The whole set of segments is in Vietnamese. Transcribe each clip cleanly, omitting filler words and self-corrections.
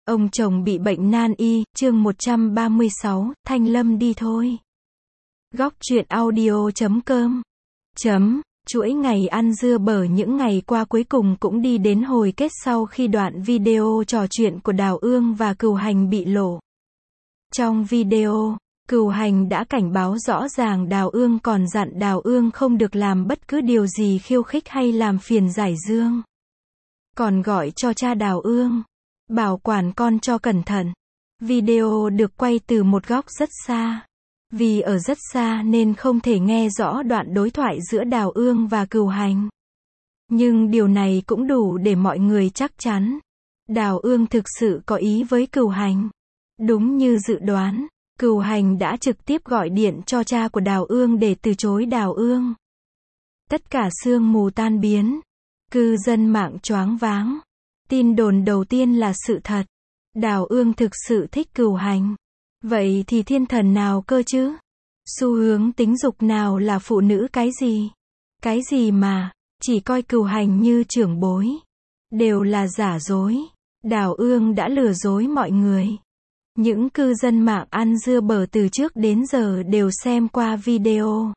Ông chồng bị bệnh nan y, chương 136, Thanh Lâm đi thôi. Góc truyện audio.com Chuỗi ngày ăn dưa bở những ngày qua cuối cùng cũng đi đến hồi kết sau khi đoạn video trò chuyện của Đào Ương và Cừu Hành bị lộ. Trong video, Cừu Hành đã cảnh báo rõ ràng Đào Ương, còn dặn Đào Ương không được làm bất cứ điều gì khiêu khích hay làm phiền Giải Dương. Còn gọi cho cha Đào Ương, bảo quản con cho cẩn thận. Video được quay từ một góc rất xa. Vì ở rất xa nên không thể nghe rõ đoạn đối thoại giữa Đào Ương và Cừu Hành. Nhưng điều này cũng đủ để mọi người chắc chắn. Đào Ương thực sự có ý với Cừu Hành. Đúng như dự đoán, Cừu Hành đã trực tiếp gọi điện cho cha của Đào Ương để từ chối Đào Ương. Tất cả sương mù tan biến. Cư dân mạng choáng váng. Tin đồn đầu tiên là sự thật. Đào Ương thực sự thích Cừu Hành. Vậy thì thiên thần nào cơ chứ? Xu hướng tính dục nào là phụ nữ cái gì? Cái gì mà chỉ coi Cừu Hành như trưởng bối? Đều là giả dối. Đào Ương đã lừa dối mọi người. Những cư dân mạng ăn dưa bở từ trước đến giờ đều xem qua video.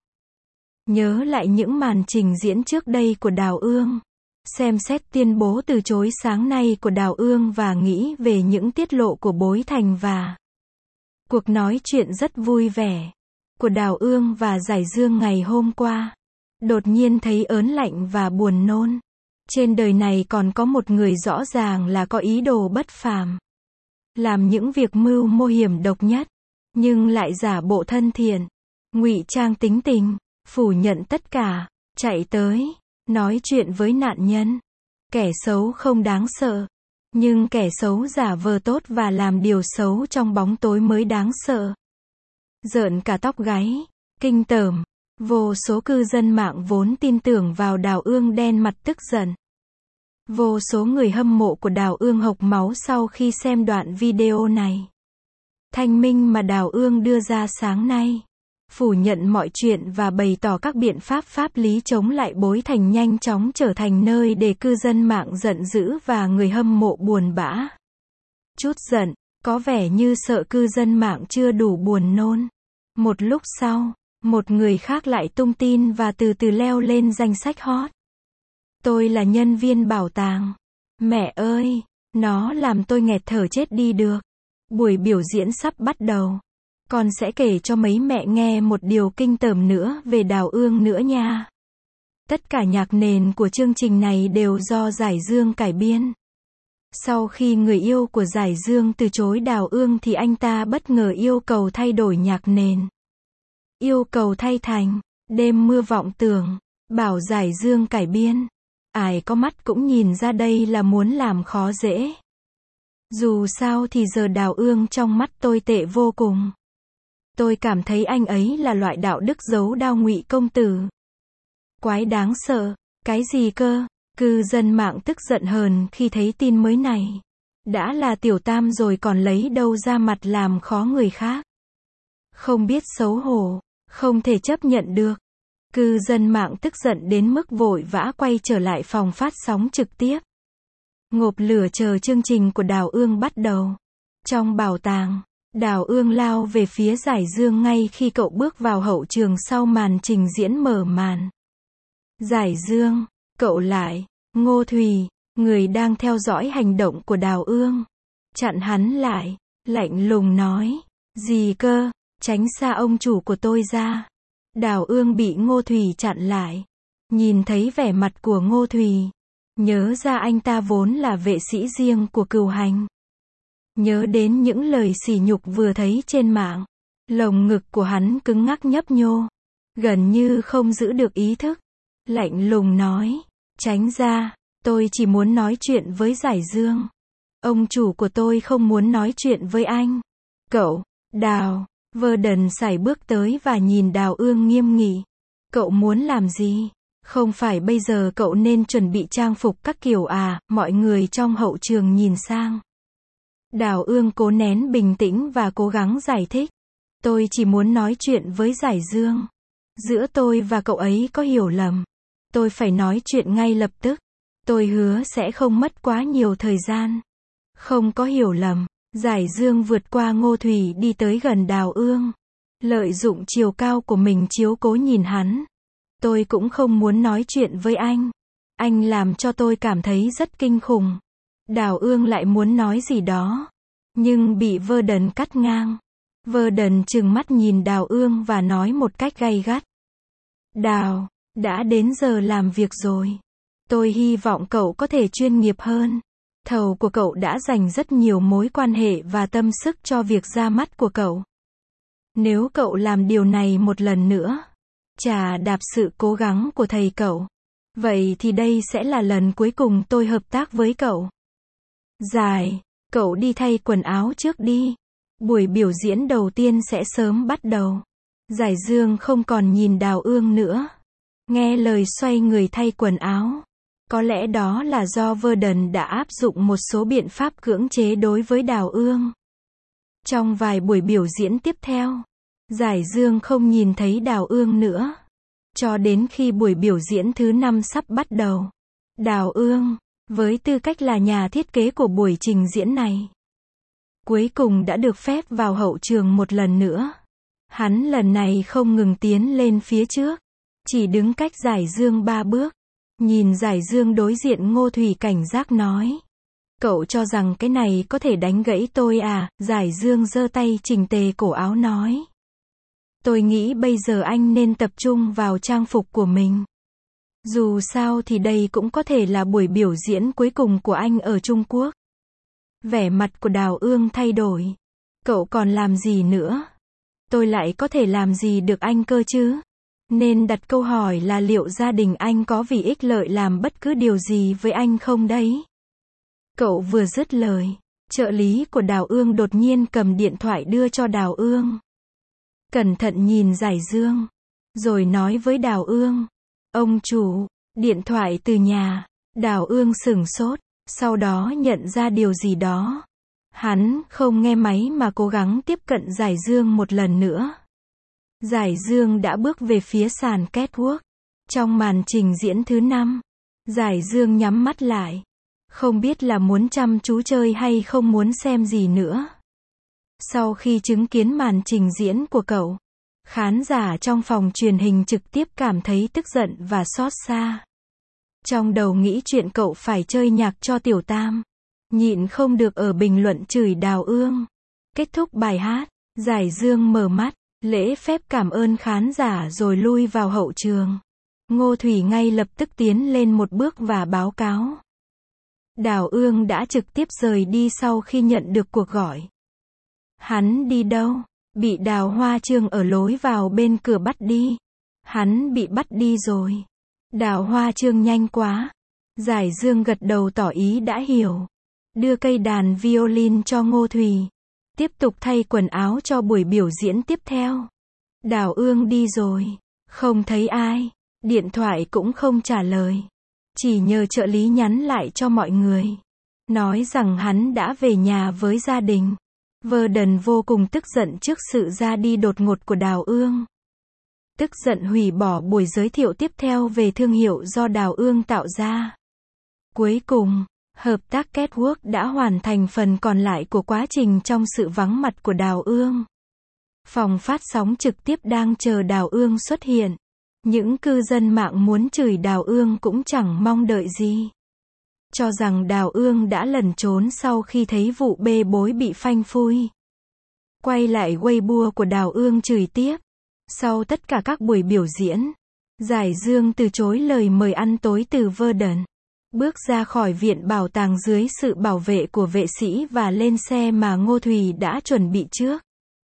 Nhớ lại những màn trình diễn trước đây của Đào Ương. Xem xét tuyên bố từ chối sáng nay của Đào Ương và nghĩ về những tiết lộ của Bối Thành và cuộc nói chuyện rất vui vẻ của Đào Ương và Giải Dương ngày hôm qua. Đột nhiên thấy ớn lạnh và buồn nôn. Trên đời này còn có một người rõ ràng là có ý đồ bất phàm. Làm những việc mưu mô hiểm độc nhất. Nhưng lại giả bộ thân thiện. Ngụy trang tính tình. Phủ nhận tất cả. Chạy tới. Nói chuyện với nạn nhân. Kẻ xấu không đáng sợ. Nhưng kẻ xấu giả vờ tốt và làm điều xấu trong bóng tối mới đáng sợ. Rợn cả tóc gáy. Kinh tởm. Vô số cư dân mạng vốn tin tưởng vào Đào Ương đen mặt tức giận. Vô số người hâm mộ của Đào Ương hộc máu sau khi xem đoạn video này. Thanh minh mà Đào Ương đưa ra sáng nay. Phủ nhận mọi chuyện và bày tỏ các biện pháp pháp lý chống lại Bối Thành nhanh chóng trở thành nơi để cư dân mạng giận dữ và người hâm mộ buồn bã. Chút giận, có vẻ như sợ cư dân mạng chưa đủ buồn nôn. Một lúc sau, một người khác lại tung tin và từ từ leo lên danh sách hot. Tôi là nhân viên bảo tàng. Mẹ ơi, nó làm tôi nghẹt thở chết đi được. Buổi biểu diễn sắp bắt đầu. Con sẽ kể cho mấy mẹ nghe một điều kinh tởm nữa về Đào Ương nữa nha. Tất cả nhạc nền của chương trình này đều do Giải Dương cải biên. Sau khi người yêu của Giải Dương từ chối Đào Ương thì anh ta bất ngờ yêu cầu thay đổi nhạc nền. Yêu cầu thay thành Đêm Mưa Vọng Tưởng. Bảo Giải Dương cải biên. Ai có mắt cũng nhìn ra đây là muốn làm khó dễ. Dù sao thì giờ Đào Ương trong mắt tôi tệ vô cùng. Tôi cảm thấy anh ấy là loại đạo đức giấu đao ngụy công tử. Quái đáng sợ. Cái gì cơ? Cư dân mạng tức giận hờn khi thấy tin mới này. Đã là tiểu tam rồi còn lấy đâu ra mặt làm khó người khác. Không biết xấu hổ. Không thể chấp nhận được. Cư dân mạng tức giận đến mức vội vã quay trở lại phòng phát sóng trực tiếp. Ngộp lửa chờ chương trình của Đào Ương bắt đầu. Trong bảo tàng, Đào Ương lao về phía Giải Dương ngay khi cậu bước vào hậu trường sau màn trình diễn mở màn. Giải Dương, cậu lại. Ngô Thùy, người đang theo dõi hành động của Đào Ương, chặn hắn lại, lạnh lùng nói. Gì cơ? Tránh xa ông chủ của tôi ra. Đào Ương bị Ngô Thùy chặn lại. Nhìn thấy vẻ mặt của Ngô Thùy, nhớ ra anh ta vốn là vệ sĩ riêng của Cừu Hành. Nhớ đến những lời sỉ nhục vừa thấy trên mạng. Lồng ngực của hắn cứng ngắc nhấp nhô. Gần như không giữ được ý thức. Lạnh lùng nói. Tránh ra, tôi chỉ muốn nói chuyện với Giải Dương. Ông chủ của tôi không muốn nói chuyện với anh. Cậu, Đào, Đần sải bước tới và nhìn Đào Ương nghiêm nghị. Cậu muốn làm gì? Không phải bây giờ cậu nên chuẩn bị trang phục các kiểu à? Mọi người trong hậu trường nhìn sang. Đào Ương cố nén bình tĩnh và cố gắng giải thích. Tôi chỉ muốn nói chuyện với Giải Dương. Giữa tôi và cậu ấy có hiểu lầm. Tôi phải nói chuyện ngay lập tức. Tôi hứa sẽ không mất quá nhiều thời gian. Không có hiểu lầm, Giải Dương vượt qua Ngô Thủy đi tới gần Đào Ương. Lợi dụng chiều cao của mình chiếu cố nhìn hắn. Tôi cũng không muốn nói chuyện với anh. Anh làm cho tôi cảm thấy rất kinh khủng. Đào Ương lại muốn nói gì đó. Nhưng bị Verdon cắt ngang. Verdon trừng mắt nhìn Đào Ương và nói một cách gay gắt. Đào, đã đến giờ làm việc rồi. Tôi hy vọng cậu có thể chuyên nghiệp hơn. Thầu của cậu đã dành rất nhiều mối quan hệ và tâm sức cho việc ra mắt của cậu. Nếu cậu làm điều này một lần nữa, chà đạp sự cố gắng của thầy cậu, vậy thì đây sẽ là lần cuối cùng tôi hợp tác với cậu. Giải, cậu đi thay quần áo trước đi. Buổi biểu diễn đầu tiên sẽ sớm bắt đầu. Giải Dương không còn nhìn Đào Ương nữa. Nghe lời xoay người thay quần áo. Có lẽ đó là do Verdon đã áp dụng một số biện pháp cưỡng chế đối với Đào Ương. Trong vài buổi biểu diễn tiếp theo, Giải Dương không nhìn thấy Đào Ương nữa. Cho đến khi buổi biểu diễn thứ 5 sắp bắt đầu. Đào Ương, với tư cách là nhà thiết kế của buổi trình diễn này, cuối cùng đã được phép vào hậu trường một lần nữa. Hắn lần này không ngừng tiến lên phía trước, chỉ đứng cách Giải Dương 3 bước. Nhìn Giải Dương đối diện Ngô Thủy cảnh giác nói. Cậu cho rằng cái này có thể đánh gãy tôi à? Giải Dương giơ tay chỉnh tề cổ áo nói. Tôi nghĩ bây giờ anh nên tập trung vào trang phục của mình. Dù sao thì đây cũng có thể là buổi biểu diễn cuối cùng của anh ở Trung Quốc. Vẻ mặt của Đào Ương thay đổi. Cậu còn làm gì nữa? Tôi lại có thể làm gì được anh cơ chứ? Nên đặt câu hỏi là liệu gia đình anh có vì ích lợi làm bất cứ điều gì với anh không đấy? Cậu vừa dứt lời, trợ lý của Đào Ương đột nhiên cầm điện thoại đưa cho Đào Ương. Cẩn thận nhìn Giải Dương, rồi nói với Đào Ương. Ông chủ, điện thoại từ nhà. Đào Ương sửng sốt, sau đó nhận ra điều gì đó. Hắn không nghe máy mà cố gắng tiếp cận Giải Dương một lần nữa. Giải Dương đã bước về phía sàn catwalk. Trong màn trình diễn thứ 5, Giải Dương nhắm mắt lại. Không biết là muốn chăm chú chơi hay không muốn xem gì nữa. Sau khi chứng kiến màn trình diễn của cậu, khán giả trong phòng truyền hình trực tiếp cảm thấy tức giận và xót xa. Trong đầu nghĩ chuyện cậu phải chơi nhạc cho Tiểu Tam. Nhịn không được ở bình luận chửi Đào Ương. Kết thúc bài hát, Giải Dương mở mắt, lễ phép cảm ơn khán giả rồi lui vào hậu trường. Ngô Thủy ngay lập tức tiến lên một bước và báo cáo. Đào Ương đã trực tiếp rời đi sau khi nhận được cuộc gọi. Hắn đi đâu? Bị Đào Hoa Trương ở lối vào bên cửa bắt đi. Hắn bị bắt đi rồi. Đào Hoa Trương nhanh quá. Giải Dương gật đầu tỏ ý đã hiểu. Đưa cây đàn violin cho Ngô Thủy. Tiếp tục thay quần áo cho buổi biểu diễn tiếp theo. Đào Ương đi rồi. Không thấy ai. Điện thoại cũng không trả lời. Chỉ nhờ trợ lý nhắn lại cho mọi người. Nói rằng hắn đã về nhà với gia đình. Verdon vô cùng tức giận trước sự ra đi đột ngột của Đào Ương. Tức giận hủy bỏ buổi giới thiệu tiếp theo về thương hiệu do Đào Ương tạo ra. Cuối cùng, hợp tác catwalk đã hoàn thành phần còn lại của quá trình trong sự vắng mặt của Đào Ương. Phòng phát sóng trực tiếp đang chờ Đào Ương xuất hiện. Những cư dân mạng muốn chửi Đào Ương cũng chẳng mong đợi gì. Cho rằng Đào Ương đã lẩn trốn sau khi thấy vụ bê bối bị phanh phui. Quay lại Weibo của Đào Ương chửi tiếp. Sau tất cả các buổi biểu diễn, Giải Dương từ chối lời mời ăn tối từ Verdon. Bước ra khỏi viện bảo tàng dưới sự bảo vệ của vệ sĩ và lên xe mà Ngô Thủy đã chuẩn bị trước.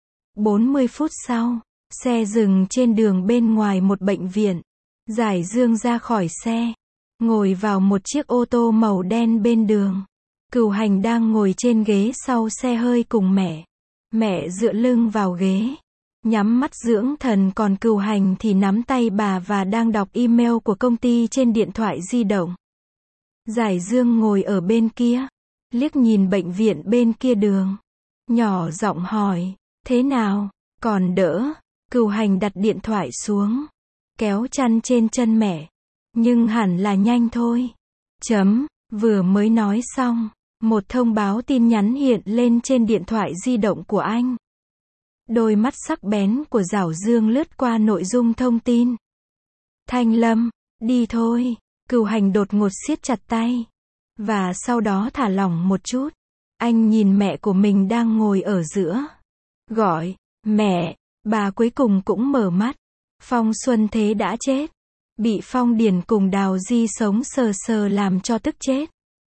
40 phút sau, xe dừng trên đường bên ngoài một bệnh viện. Giải Dương ra khỏi xe, ngồi vào một chiếc ô tô màu đen bên đường. Cửu Hành đang ngồi trên ghế sau xe hơi cùng mẹ. Mẹ dựa lưng vào ghế, nhắm mắt dưỡng thần, còn Cửu Hành thì nắm tay bà và đang đọc email của công ty trên điện thoại di động. Giải Dương ngồi ở bên kia, liếc nhìn bệnh viện bên kia đường. Nhỏ giọng hỏi, thế nào, còn đỡ? Cửu Hành đặt điện thoại xuống, kéo chăn trên chân mẹ. Nhưng hẳn là nhanh thôi. Vừa mới nói xong, Một thông báo tin nhắn hiện lên trên điện thoại di động của anh. Đôi mắt sắc bén của Giảo Dương lướt qua nội dung thông tin. Thanh Lâm, đi thôi. Cửu Hành đột ngột siết chặt tay. Và sau đó thả lỏng một chút. Anh nhìn mẹ của mình đang ngồi ở giữa. Gọi, mẹ, bà cuối cùng cũng mở mắt. Phong Xuân Thế đã chết. Bị Phong Điển cùng Đào Di sống sờ sờ làm cho tức chết.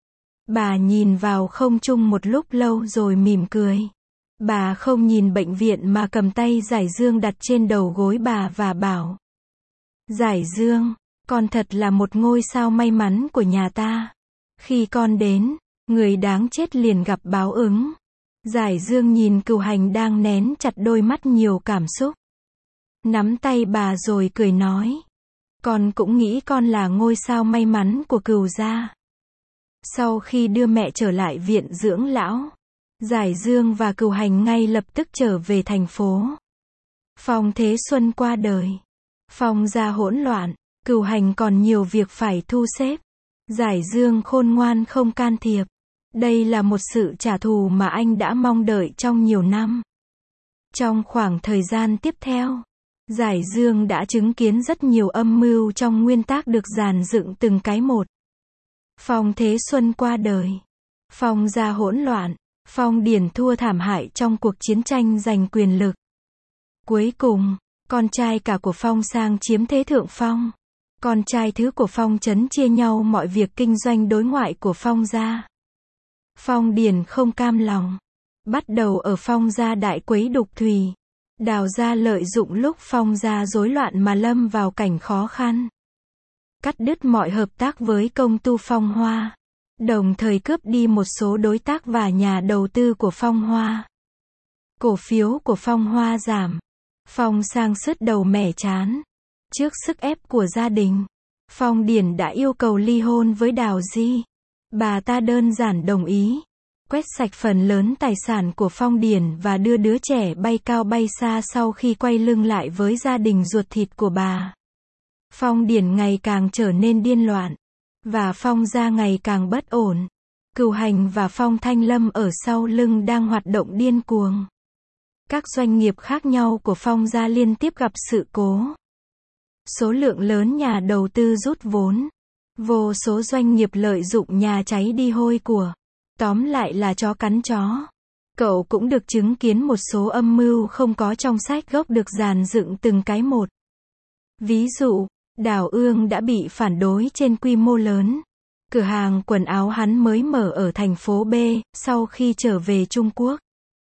Bà nhìn vào không trung một lúc lâu rồi mỉm cười. Bà không nhìn bệnh viện mà cầm tay Giải Dương đặt trên đầu gối bà và bảo. Giải Dương, con thật là một ngôi sao may mắn của nhà ta. Khi con đến, người đáng chết liền gặp báo ứng. Giải Dương nhìn Cửu Hành đang nén chặt đôi mắt nhiều cảm xúc. Nắm tay bà rồi cười nói. Con cũng nghĩ con là ngôi sao may mắn của Cửu gia. Sau khi đưa mẹ trở lại viện dưỡng lão, Giải Dương và Cửu Hành ngay lập tức trở về thành phố. Phong Thế Xuân qua đời. Phong gia hỗn loạn, Cửu Hành còn nhiều việc phải thu xếp. Giải Dương khôn ngoan không can thiệp. Đây là một sự trả thù mà anh đã mong đợi trong nhiều năm. Trong khoảng thời gian tiếp theo, Giải Dương đã chứng kiến rất nhiều âm mưu trong nguyên tác được dàn dựng từng cái một. Phong Thế Xuân qua đời. Phong gia hỗn loạn. Phong Điển thua thảm hại trong cuộc chiến tranh giành quyền lực. Cuối cùng, con trai cả của Phong Sang chiếm thế thượng phong. Con trai thứ của Phong Trấn chia nhau mọi việc kinh doanh đối ngoại của Phong gia. Phong Điển không cam lòng. Bắt đầu ở Phong gia đại quấy đục thùy. Đào gia lợi dụng lúc Phong gia rối loạn mà lâm vào cảnh khó khăn. Cắt đứt mọi hợp tác với công ty Phong Hoa. Đồng thời cướp đi một số đối tác và nhà đầu tư của Phong Hoa. Cổ phiếu của Phong Hoa giảm. Phong Sang sứt đầu mẻ trán. Trước sức ép của gia đình, Phong Điển đã yêu cầu ly hôn với Đào Di. Bà ta đơn giản đồng ý. Quét sạch phần lớn tài sản của Phong Điển và đưa đứa trẻ bay cao bay xa sau khi quay lưng lại với gia đình ruột thịt của bà. Phong Điển ngày càng trở nên điên loạn. Và Phong gia ngày càng bất ổn. Cửu Hành và Phong Thanh Lâm ở sau lưng đang hoạt động điên cuồng. Các doanh nghiệp khác nhau của Phong gia liên tiếp gặp sự cố. Số lượng lớn nhà đầu tư rút vốn. Vô số doanh nghiệp lợi dụng nhà cháy đi hôi của. Tóm lại là chó cắn chó. Cậu cũng được chứng kiến một số âm mưu không có trong sách gốc được dàn dựng từng cái một. Ví dụ, Đào Ương đã bị phản đối trên quy mô lớn. Cửa hàng quần áo hắn mới mở ở thành phố B, sau khi trở về Trung Quốc.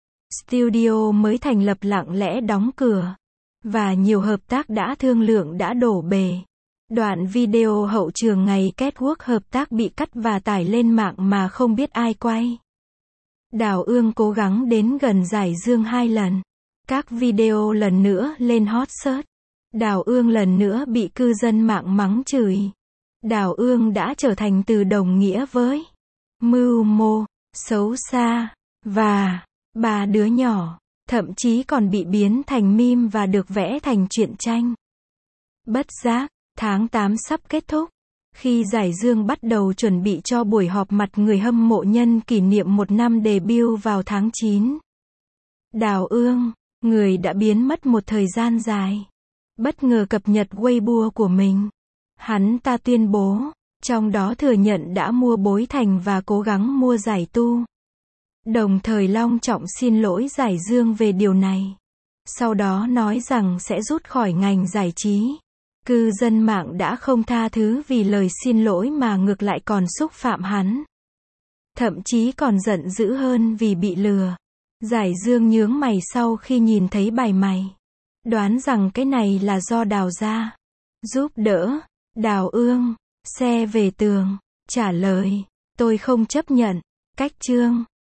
Studio mới thành lập lặng lẽ đóng cửa. Và nhiều hợp tác đã thương lượng đã đổ bể. Đoạn video hậu trường ngày catwalk hợp tác bị cắt và tải lên mạng mà không biết ai quay. Đào Ương cố gắng đến gần Giải Dương 2 lần. Các video lần nữa lên hot search. Đào Ương lần nữa bị cư dân mạng mắng chửi. Đào Ương đã trở thành từ đồng nghĩa với mưu mô, xấu xa, và ba đứa nhỏ, thậm chí còn bị biến thành meme và được vẽ thành truyện tranh. Bất giác, tháng 8 sắp kết thúc. Khi Giải Dương bắt đầu chuẩn bị cho buổi họp mặt người hâm mộ nhân kỷ niệm 1 năm debut vào tháng 9. Đào Ương, người đã biến mất một thời gian dài, bất ngờ cập nhật Weibo của mình. Hắn ta tuyên bố, trong đó thừa nhận đã mua Bối Thành và cố gắng mua Giải Tu. Đồng thời long trọng xin lỗi Giải Dương về điều này. Sau đó nói rằng sẽ rút khỏi ngành giải trí. Cư dân mạng đã không tha thứ vì lời xin lỗi mà ngược lại còn xúc phạm hắn. Thậm chí còn giận dữ hơn vì bị lừa. Giải Dương nhướng mày sau khi nhìn thấy bài mày. Đoán rằng cái này là do Đào gia giúp đỡ. Đào Ương, xe về tường, trả lời, tôi không chấp nhận. Cách chương